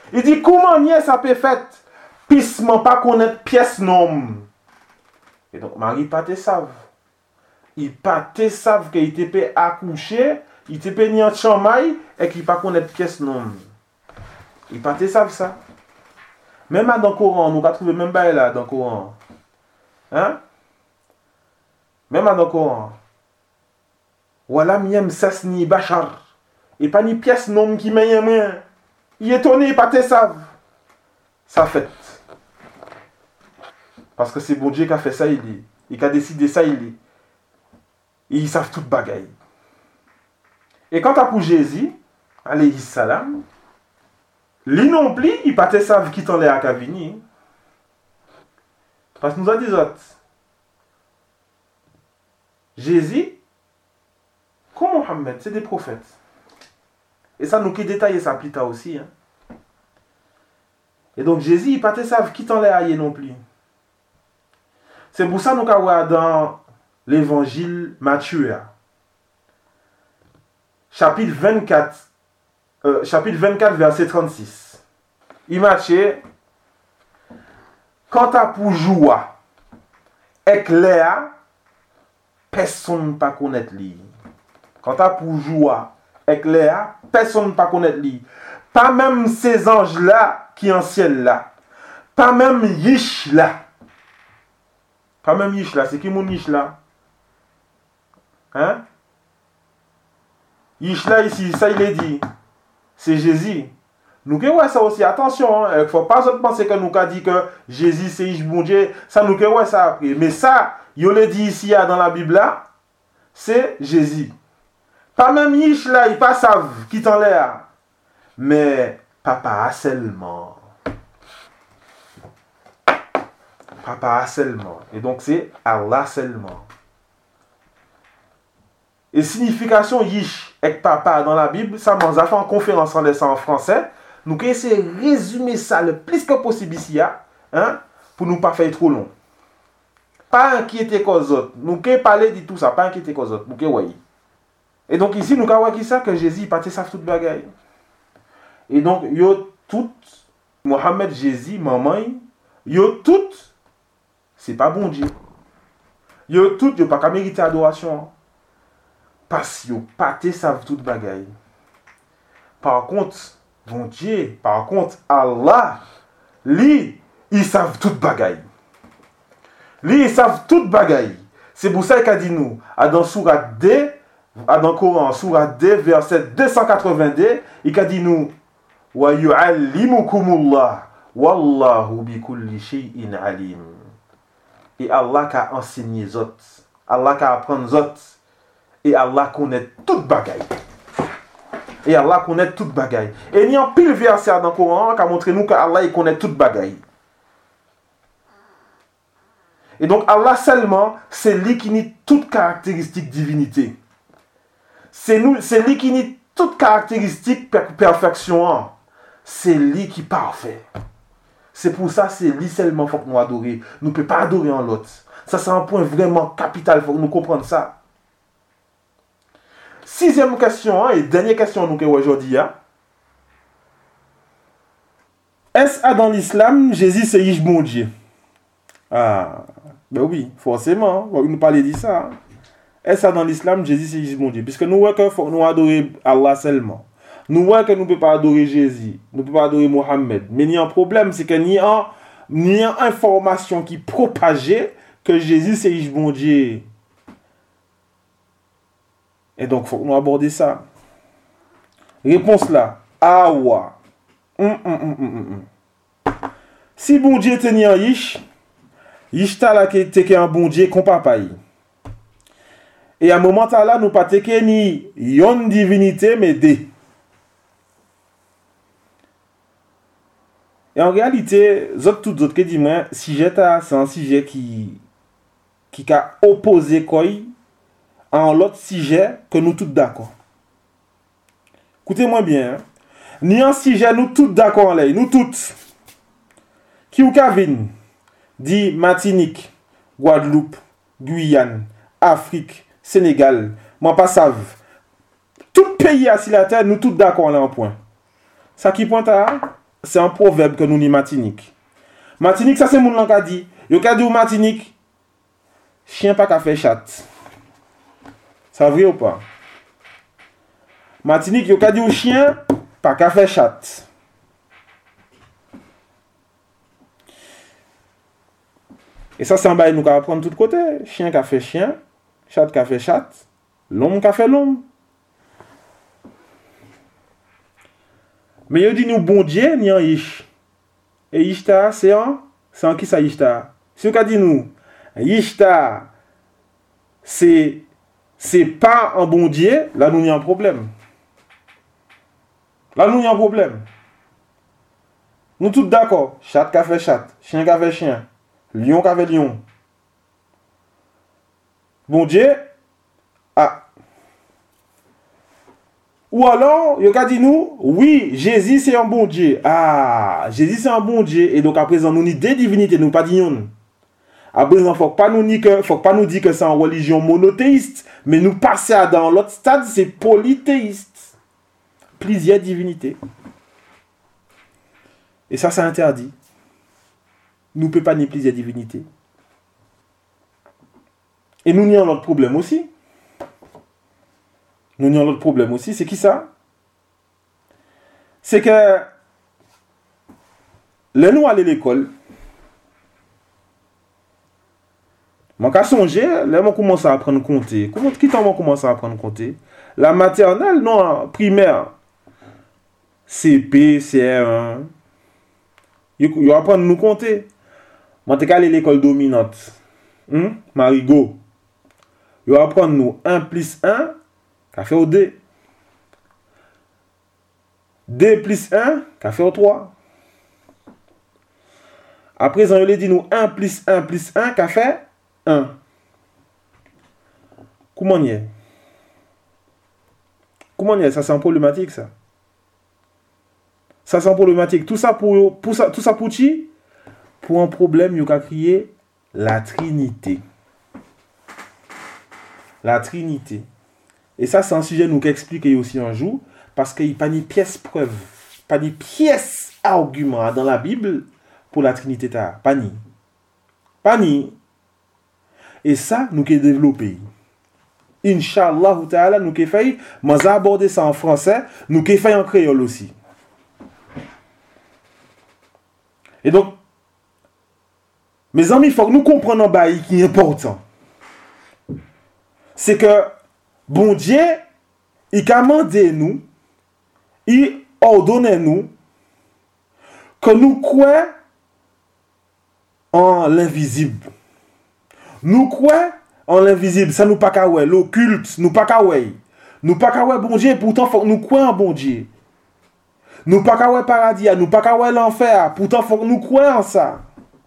Il dit, comment nier ça peut fait? Pissement pas connaître pièce non. Et donc, Marie pas te savent. Il pas te savent qu'il était accouché, il était ni en chamaille et qu'il pas connaître pièce non. Il pas te savent ça. Même dans le Coran, nous pas trouver même pas là dans le Coran. Hein? Même dans le Coran. Voilà miem sas ni bachar. Et pas ni pièce non qui m'a rien. Il est étonné, il pas te savent. Ça fait. Parce que c'est bon Dieu qui a fait ça, il est. Et qui a décidé ça, il est. Et ils savent toute bagaille. Et quant à pour Jésus, alayhi salam, lui non plus, il pas te savent qui t'en est à Kavini. Parce que nous a dit autres. Jésus, comme Mohammed, c'est des prophètes. Et ça nous qui détaille ça plus tard aussi. Hein. Et donc Jésus, il pas te savent qui t'en est à non plus. C'est pour ça que nous avons dans l'évangile Matthieu, chapitre 24, verset 36. Il marche, quand tu as pour jouer avec Léa, personne ne peut connaître lui. Quand tu as pour jouer avec Léa, personne ne peut connaître lui. Pas même ces anges-là qui en ciel là. Pas même Yish là. Pas même Yish là. C'est qui mon Yish là? Hein? Yish là ici, ça il est dit. C'est Jésus. Nous que ça aussi, attention, il ne faut pas penser que nous avons dit que Jésus c'est Yish bon Dieu. Ça nous que ça après. Mais ça, il le dit ici dans la Bible là, c'est Jésus. Pas même Yish là, ils pas savent qui t'en l'air. Mais papa seulement. Papa seulement. Et donc c'est Allah seulement. Et signification Yish avec papa dans la Bible, ça m'a fait en conférence en laissant en français. Nous allons essayer de résumer ça le plus que possible ici, hein, pour ne pas faire trop long. Pas inquiéter qu'aux autres. Nous allons parler de tout ça, pas inquiéter qu'aux autres. Nous allons. Et donc ici, nous allons voir qui ça que Jésus il partait savent toute bagaille. Et donc, yo tout, Mohamed, Jésus, maman, yo tout, c'est pas bon Dieu. Yo tout, yo pas qu'à mériter adoration. Parce que yo pas savent toute bagaille. Par contre, bon Dieu, par contre, Allah, lui, ils savent toute bagaille. Lui, ils savent toute bagaille. C'est pour ça qu'il a dit nous, dans Surah D, dans le Coran, Surah D, verset 282, il a dit nous, wa yu'allimukumullah wallahu bi kulli shay'in alim. Et Allah qui a enseigné les autres, Allah qui a appris les autres, et Allah connaît toute bagaille. Et Allah connaît toute bagaille. Et il y a un pile verset dans le Coran qui a montré nous qu'Allah il connaît toute bagaille. Et donc Allah seulement, c'est lui qui nie toute caractéristique divinité. C'est lui qui nie toute caractéristique perfection. C'est lui qui est parfait. C'est pour ça c'est lui seulement faut que nous adorer. Nous ne pouvons pas adorer en l'autre. Ça c'est un point vraiment capital, il faut que nous comprenions ça. Sixième question et dernière question nous aujourd'hui. Est-ce dans l'islam Jésus c'est Yish bon Dieu? Ah, ben oui, forcément, on va nous parler de ça. Est-ce dans l'islam Jésus c'est Yish bon Dieu? Puisque nous voyons que faut nous adorer Allah seulement. Nous voyons que nous ne pouvons pas adorer Jésus, nous ne pouvons pas adorer Mohammed. Mais il y a un problème, c'est qu'il y a une information qui propageait que Jésus c'est Yish bon Dieu. Et donc, il faut nous aborder ça. Réponse là. Ah ouais. Si bon Dieu était ni en Yish, Yish ta la qui était un bon Dieu qu'on papa. Et à un moment là, nous pas teke ni yon divinité, mais des. Et en réalité, tout autres qui dit moi, sujet c'est un sujet qui a opposé quoi en l'autre sujet que nous tous d'accord. Écoutez-moi bien. Hein? Ni un sujet nous tous d'accord là, nous tous. Qui ou Kavin dit Martinique, Guadeloupe, Guyane, Afrique, Sénégal, moi pas savent. Tout pays à la terre nous tous d'accord là en point. Ça qui pointe à c'est un proverbe que nous dit Martinique. Martinique, ça c'est mon langue a dit. Yo ka dit ou Martinique, chien pas qu'à faire chat. Ça vrai ou pas? Martinique, yo ka dit ou chien pas qu'à faire chat. Et ça, c'est un bail nous qu'à apprendre de tous côtés. Chien qui a fait chien, chat qui a fait chat, l'homme qui a fait l'homme. Mais il dit nous bon Dieu, ni en ish. Et ishta, c'est en qui ça ishta? Si on dit nous, ishta, c'est pas un bon Dieu, là nous y a un problème. Là nous y a un problème. Nous tous d'accord. Chat qui a fait chat, chien qui a fait chien. Lion qui avait lion. Bon Dieu. Ah. Ou alors, il a dit nous, oui, Jésus c'est un bon Dieu. Ah, Jésus c'est un bon Dieu. Et donc à présent, nous ni des divinités, nous pas disons. À présent, faut pas nous dire que c'est une religion monothéiste, mais nous passer dans l'autre stade, c'est polythéiste. Plusieurs divinités. Et ça, c'est interdit. Nous ne pouvons pas nier plusieurs divinités. Et nous nions l'autre problème aussi. Nous nions l'autre problème aussi. C'est qui ça? C'est que, là, nous allons à l'école. Moi, quand je songe, là, on commence à apprendre à compter. Qui t'en commence à apprendre à compter? La maternelle, non, primaire. CP, CR1. Ils apprennent à nous compter. Moi, je aller à l'école dominante. Marigot. Ils apprennent nous 1 plus 1, ça fait au 2. 2 plus 1, ça fait au 3. Après, ils ont dit nous 1 plus 1 plus 1, ça fait 1. Comment y est? Comment y est? Ça, c'est un problématique, ça. Ça, c'est un problématique. Tout ça pour qui? Pour un problème, il a crié la Trinité. La Trinité. Et ça, c'est un sujet nous qu'expliquer aussi un jour, parce qu'il n'y a pas de pièce preuve, pas de pièce argument dans la Bible pour la Trinité. Pas ni. Et ça, nous qu'est développé. Inch'Allah ta'ala, nous qu'est fait, mais aborder ça en français, nous qu'est fait en créole aussi. Et donc, mes amis, il faut que nous comprenions un bail qui est important. C'est que, bon Dieu, il a demandé nous, il ordonne nous, que nous croyons en l'invisible. Nous croyons en l'invisible, ça nous pas qu'à ouais, l'occulte, nous pas qu'à ouais. Nous pas qu'à ouais bon Dieu, pourtant faut que nous croyons en bon Dieu. Nous pas qu'à ouais paradis, nous pas qu'à ouais l'enfer, pourtant faut que nous croyons en ça.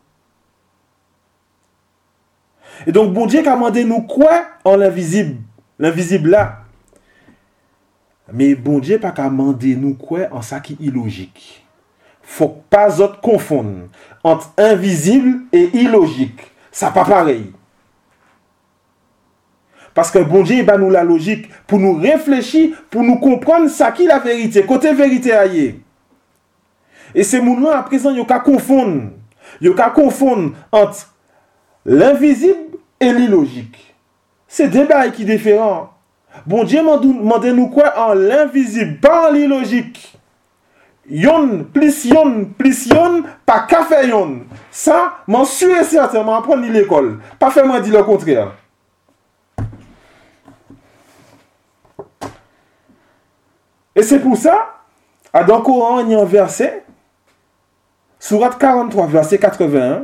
Et donc, bon Dieu a demandé nous quoi en l'invisible. L'invisible là. Mais bon Dieu n'a pas demandé nous quoi en ça qui est illogique. Faut pas autres confondre entre invisible et illogique. Ça pas pareil. Parce que bon Dieu, nous la logique pour nous réfléchir, pour nous comprendre ça qui est la vérité. Côté vérité ailleurs. Et ces mots-là, à présent, il y a confondre. Il y a confondre entre l'invisible et l'illogique. C'est des bails qui sont différents. Bon Dieu m'a demandé nous quoi en l'invisible, pas en l'illogique. Yon plus yon, pas qu'à faire yon. Ça, m'en suis certain, m'en apprendre l'école. Pas faire moi dire le contraire. Et c'est pour ça, dans le Coran, il y a un verset, Sourate 43, verset 81.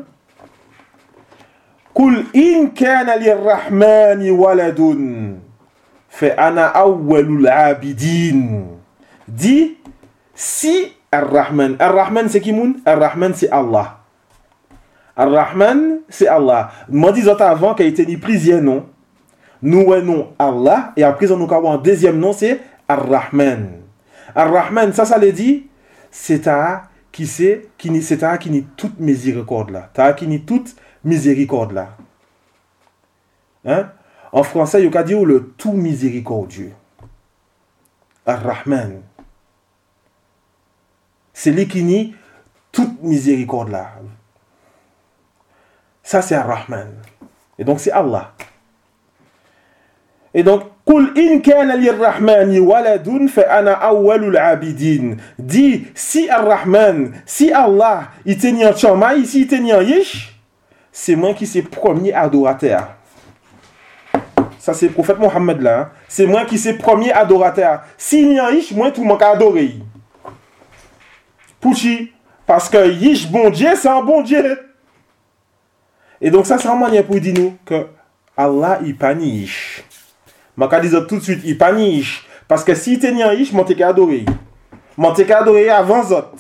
Kul in kana lirrahmani waladun fa ana awwalul abidin. Dit si Ar-Rahman. Ar-Rahman c'est qui moun? Ar-Rahman c'est Allah. Ar-Rahman c'est Allah. Moi disons avant qu'il y ait ni plusieurs noms. Nous non Allah et après on nous avons un deuxième nom c'est Ar-Rahman. Ar-Rahman ça le dit c'est ta qui c'est qui ni c'est ta qui ni toute miséricorde là. Ta qui ni toute miséricorde là. Hein? En français, il y a dit le tout miséricordieux. Ar-Rahman. C'est lui qui ni miséricorde là. Ça c'est Ar-Rahman. Et donc c'est Allah. Et donc, Qul in kana lir-Rahmani waladun fa ana awwalul abidin. Dit, si Ar-Rahman, si Allah, il tenait en chama, ici il tenait en yish, c'est moi qui suis premier adorateur. Ça c'est le prophète Mohammed là. Hein? C'est moi qui suis premier adorateur. Si il y a yish, moi tout le monde adoré. Pouchi, parce que yish bon Dieu, c'est un bon Dieu. Et donc ça c'est un moyen pour dire nous que Allah il paniche. Je vais dire tout de suite, il paniche. Parce que si tu es en ish, je t'ai adoré. Je t'ai adoré avant les autres.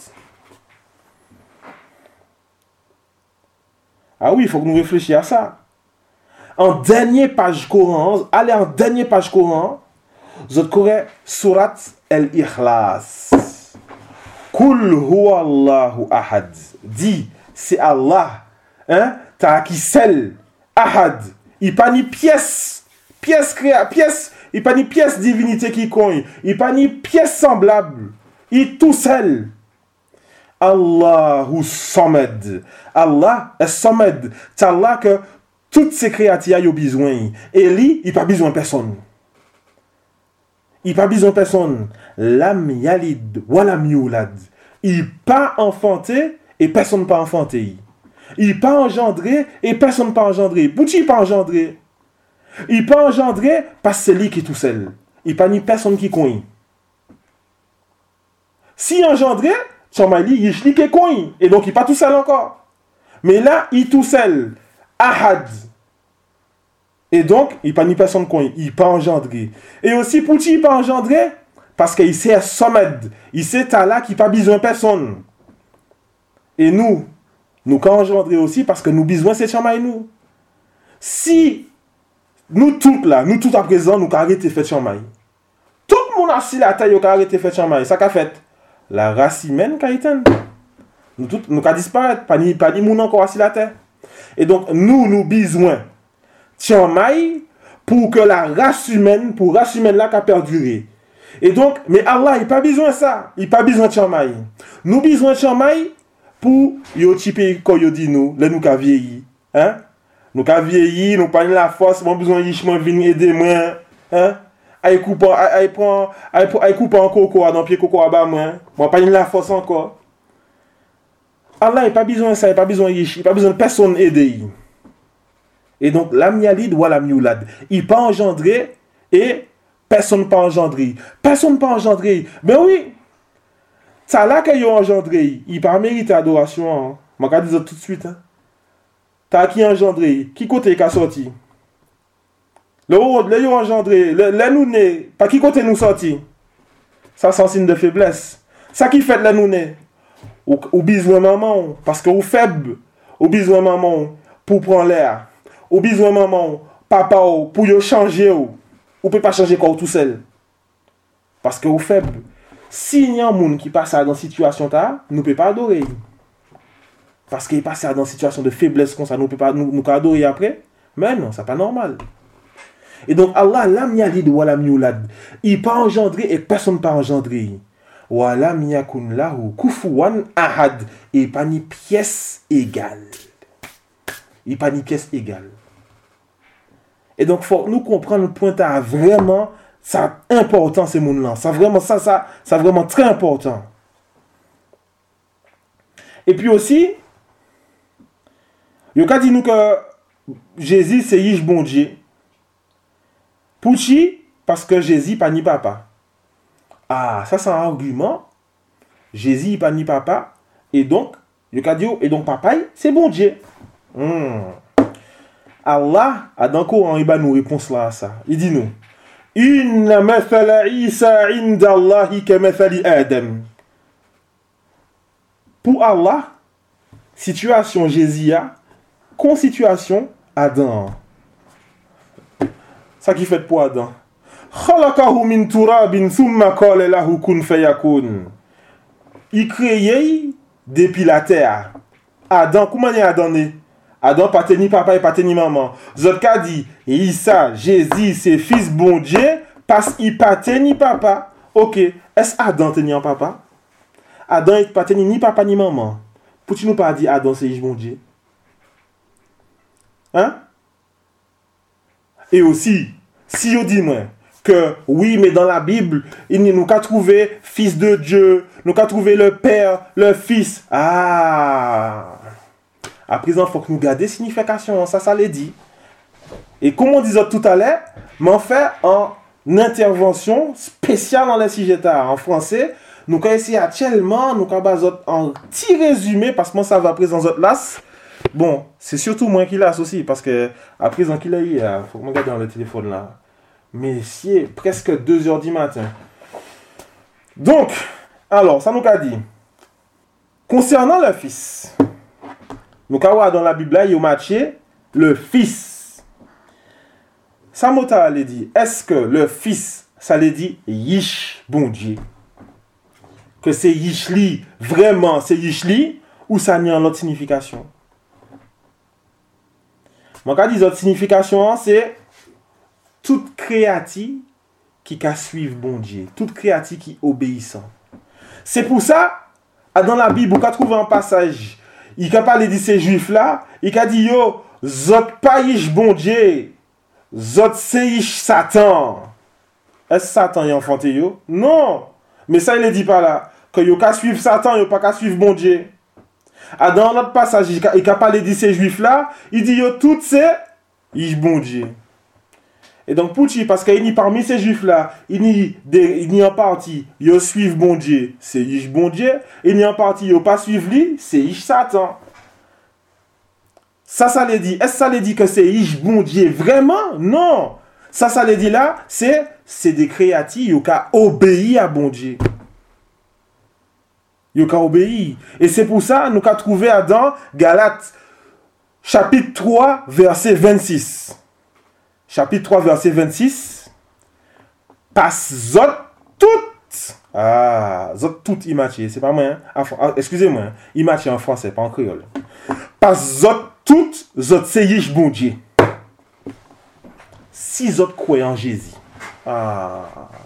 Ah oui, il faut que nous réfléchissions à ça. En dernière page Coran, allez en dernière page Coran, vous avez Surat Al-Ikhlas. Kul huwa Allahu ahad. Dit, c'est Allah. Hein? T'as qui seul. Ahad. Il pas ni pièce, il pas ni pièce divinité qui cogne, il pas ni pièce semblable, il tout seul. Allahu Samad. Allah est Samad. C'est Allah que toutes ces créatures ont besoin. Et lui, il pas besoin de personne. Il pas besoin de personne. Lam yalid wa lam yulad. Il pas enfanté et personne pas enfanté. Il pas engendré et personne pas engendré. Pourquoi il pas engendré? Il pas engendré parce que c'est lui qui est tout seul. Il pas ni personne qui cogne. Si engendré, Chamali, il est qui est cogne. Et donc il pas tout seul encore. Mais là, il est tout seul. Ahad. Et donc, il pas ni personne cogne. Il pas engendré. Et aussi, pourquoi il pas engendré? Parce qu'il sait Samad. Il sait Allah qui pas besoin de personne. Et nous quand engendré aussi parce que nous besoin c'est Chamali nous. Si nous toutes à présent, nous arrêtons de faire chamaï. Tout le monde assis la taille, nous arrêtons de faire chamaï. Ça qu'a fait? La race humaine qui a été. Nous avons disparu. Pas ni monde encore assis la terre. Et donc, nous besoin de chamaï pour que la race humaine là qui a perduré. Et donc, mais Allah, il n'a pas besoin de ça. Il n'a pas besoin de chamaï. Nous besoin de chamaï pour yo type quand yo dit nous, là nous qui vieilli. Hein? Nous avons vieilli, nous pas la force, nous avons besoin de venir aider moi. Hein? Aïe couper en coco, dans pied coco à bas moi. Moi pas la force encore. Allah n'a pas besoin de ça, il n'a pas besoin de il n'a pas besoin de personne aider. Et donc, l'am yalid ou l'am yulad. Il pas engendré et personne pas engendré. Personne pas engendré. Ben oui. Ça là qu'il a engendré, il pas mérité adoration. Hein? Je vais dire tout de suite. Hein? T'as qui engendré? Qui côté qui a sorti? Le engendré, le nous né, par qui côté nous sorti? Ça c'est un signe de faiblesse. Ça qui fait le nous né? Ou besoin maman, parce que vous faible, ou besoin maman pour prendre l'air, ou besoin maman, papa pour yo changer ou peut pas changer quoi tout seul. Parce que vous faible. Si y a un monde qui passe dans cette situation là, nous peut pas adorer. Parce qu'il passe dans une situation de faiblesse comme ça, nous peut pas nous adorer après. Mais non, c'est pas normal. Et donc Allah lam yalid wa lam yulad. Il pas engendré et personne pas engendré. Wa lam yakun lahu kufuwan ahad. Il pas ni pièce égale. Il pas ni pièce égale. Et donc faut nous comprendre le point à vraiment ça important ces monde là. Ça vraiment ça vraiment très important. Et puis aussi yo ka dit nous que Jésus c'est Yish bon Dieu. Pouchi parce que Jésus pas ni papa. Ah, ça c'est un argument. Jésus pas ni papa et donc yo ka dit et donc papa c'est bon Dieu. Allah a dans le Coran il va nous réponse là à ça. Il dit nous inna mathala Isa inda Allahi ka mathali Adam. Pour Allah, situation Jésus a con situation Adam. Ça qui fait pour Adam. Khalaqahu min turabin thumma qala lahu kun fayakun. Il créait depuis la terre. Adam, comment est Adam né? Adam pas ni papa et pas ni maman. Zot ka dit, Isa, Jésus, c'est fils bon Dieu parce qu'il pas ni papa. OK, est-ce Adam tenait un papa? Adam n'est pas ni papa ni maman. Pour tu nous pas dire Adam c'est bon Dieu? Hein? Et aussi, si on dit moi que oui, mais dans la Bible, il nous qu'a trouvé fils de Dieu, nous qu'a trouvé le Père, le Fils. Ah! À présent, il faut que nous gardions signification, ça les dit. Et comme on disait tout à l'heure, m'en fait en intervention spéciale dans les sujets en français. Nous avons essayé actuellement, nous avons un petit résumé, parce que moi ça va présent là. Bon, c'est surtout moi qui l'ai aussi, parce que à présent qu'il a eu, il faut que je regarde dans le téléphone là. Mais c'est presque 2h du matin. Donc, alors, ça nous a dit, concernant le Fils, nous avons dans la Bible là, il y a marqué le Fils. Ça m'a dit, est-ce que le Fils, ça les dit Yish, bon Dieu? Que c'est Yishli, vraiment c'est Yishli, ou ça n'y a une autre signification? Mon cas dit autre signification, c'est toute créature qui a suivre bon Dieu, toute créature qui obéissant. C'est pour ça, dans la Bible, on a trouvé un passage, il a parlé de ces juifs là, il a dit yo, zot pas yish bon Dieu, zot c'est yish Satan. Est-ce Satan y a enfanté yo? Non, mais ça il ne dit pas là, que yo ka suivre Satan, yo pas ka suivre bon Dieu. Dans l'autre passage, il a parlé de ces juifs là, il dit yo tout c'est yish bon Dieu. Et donc, pour qui, parce qu'il y a parmi ces juifs-là, il y a en partie, ils suivent bon Dieu, c'est Yish bon Dieu. Il y a en partie, ils pas suivent lui, c'est Yish Satan. Ça les dit. Est-ce que ça les dit que c'est Yish bon Dieu? Vraiment? Non. Ça les dit là, c'est des créatures qui ont obéi à bon Dieu. Ils ont obéi. Et c'est pour ça, nous avons trouvé dans Galates, chapitre 3, verset 26. Chapitre 3, verset 26. Passe zot toutes. Ah, zot toutes imaché. C'est pas moi. Hein? Excusez-moi. Hein? Imaché en français, pas en créole. Passe zot toutes. Zot c'est yish bon Dieu. Si zot croient en Jésus. Ah.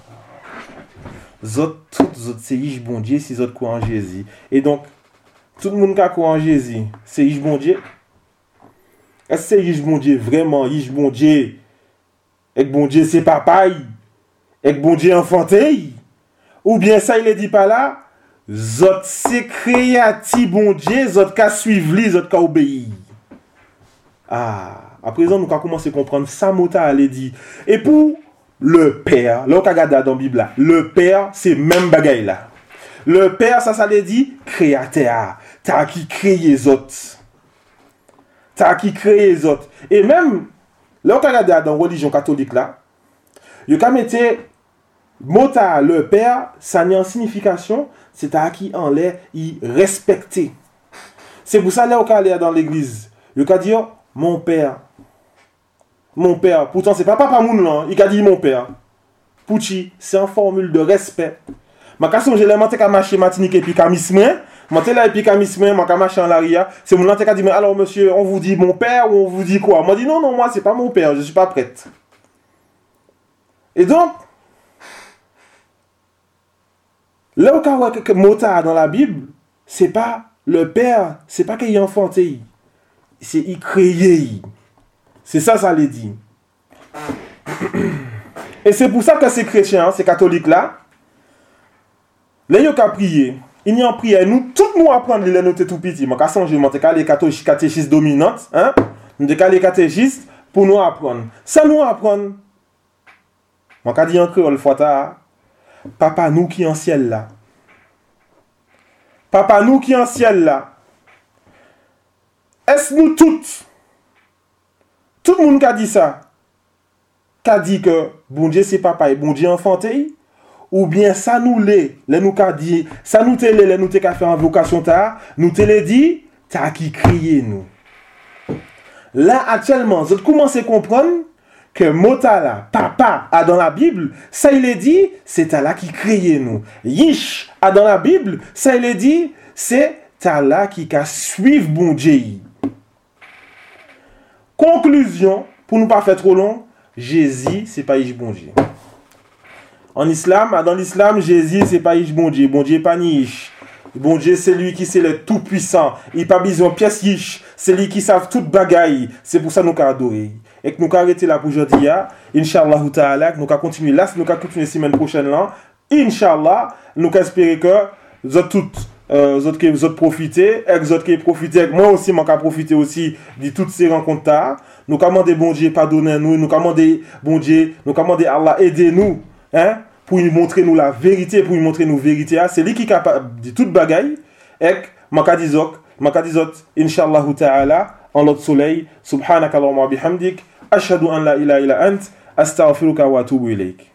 Zot toutes. Zot c'est yish bon Dieu. Si zot croient en Jésus. Et donc, tout le monde qui croit en Jésus, c'est yish bon Dieu. Est-ce que c'est yish bon Dieu? Vraiment, yish bon Dieu. Et que bon Dieu c'est papaye, et que bon Dieu enfanté, ou bien ça il ne dit pas là, zot c'est créati bon Dieu, zot ka suivre li, zot ka obéi. Ah, à présent nous avons commencé à comprendre ça mota allait dit. Et pour le Père, là on regarde dans la Bible là, le Père c'est même bagaille là. Le Père ça allait dit créateur, t'as qui créé zot. T'as qui créé zot. Et même là, on regarde dans la religion catholique, là, il y a mota le Père, ça n'a une signification, c'est à qui en l'air, il respecter. C'est pour ça, là, on regarde dans l'église, il a dit, mon Père. Mon Père. Pourtant, c'est pas papa moun, non. Il a dit, mon Père. Pouchi, c'est une formule de respect. Ma question, j'ai l'aimé qu'à marcher matinique et puis qu'à misme. Moi, là, et puis, quand je marche en l'arrière, c'est mon langue qui a dit, mais alors, monsieur, on vous dit mon père ou on vous dit quoi? Moi, je dis, non, moi, c'est pas mon père, je suis pas prête. Et donc, là où il y a quelques mots dans la Bible, c'est pas le père, c'est pas qu'il est enfanté, c'est il créé. C'est ça, ça les dit. Et c'est pour ça que ces chrétiens, ces catholiques-là, là, ils ont prié. Il y a une prière, nous, tout nous apprendre les notes tout petit. Je vais changer, je vais les catéchistes dominantes. Hein? Nous avons les catéchistes pour nous apprendre. Ça nous apprendre. Je vais dire en créole, papa nous qui en ciel là. Papa nous qui en ciel là. Est-ce nous toutes? Tout le monde qui a dit ça. Qui a dit que bon Dieu c'est papa et bon Dieu enfanté? Ou bien ça nous nous qu'a dit, ça nous télé, nous t'ai fait en vocation ta, nous télé dit, t'as qui crier nous. Là, actuellement, vous commencez à comprendre que mota là, papa, a dans la Bible, ça il est dit, c'est Allah qui crier nous. Yish, a dans la Bible, ça il est dit, c'est Allah qui a suivre bon Dieu. Conclusion, pour ne pas faire trop long, Jésus, c'est pas Yish bon Dieu. En islam, dans l'islam, Jésus, c'est pas Yish bon Dieu. Bon Dieu, pas ni Yish. Bon Dieu, c'est lui qui c'est le tout puissant. Il pas besoin de pièces riches. C'est lui qui savent toute bagaille. C'est pour ça que nous avons adoré. Et que nous avons arrêté là pour aujourd'hui. Inch'Allah ta'ala, nous allons continuer là, nous allons continuer la semaine prochaine là. Inch'Allah, nous espérons que vous êtes toutes vous autres profiter, et vous autres qui profitez, moi aussi, moi qui profiter aussi de toutes ces rencontres là. Nous commandons bon Dieu pardonnez nous, nous commandons bon Dieu, nous commandons Allah aider nous, hein, pour nous montrer nous la vérité, pour nous montrer nous vérité, c'est lui qui est capable de toute bagaille. Et maka dizok, inshallah ta'ala, en l'autre soleil, subhanaka Allahumma bihamdik, ashhadu an la ilaha illa ant, astaghfiruka wa atubu ilayk.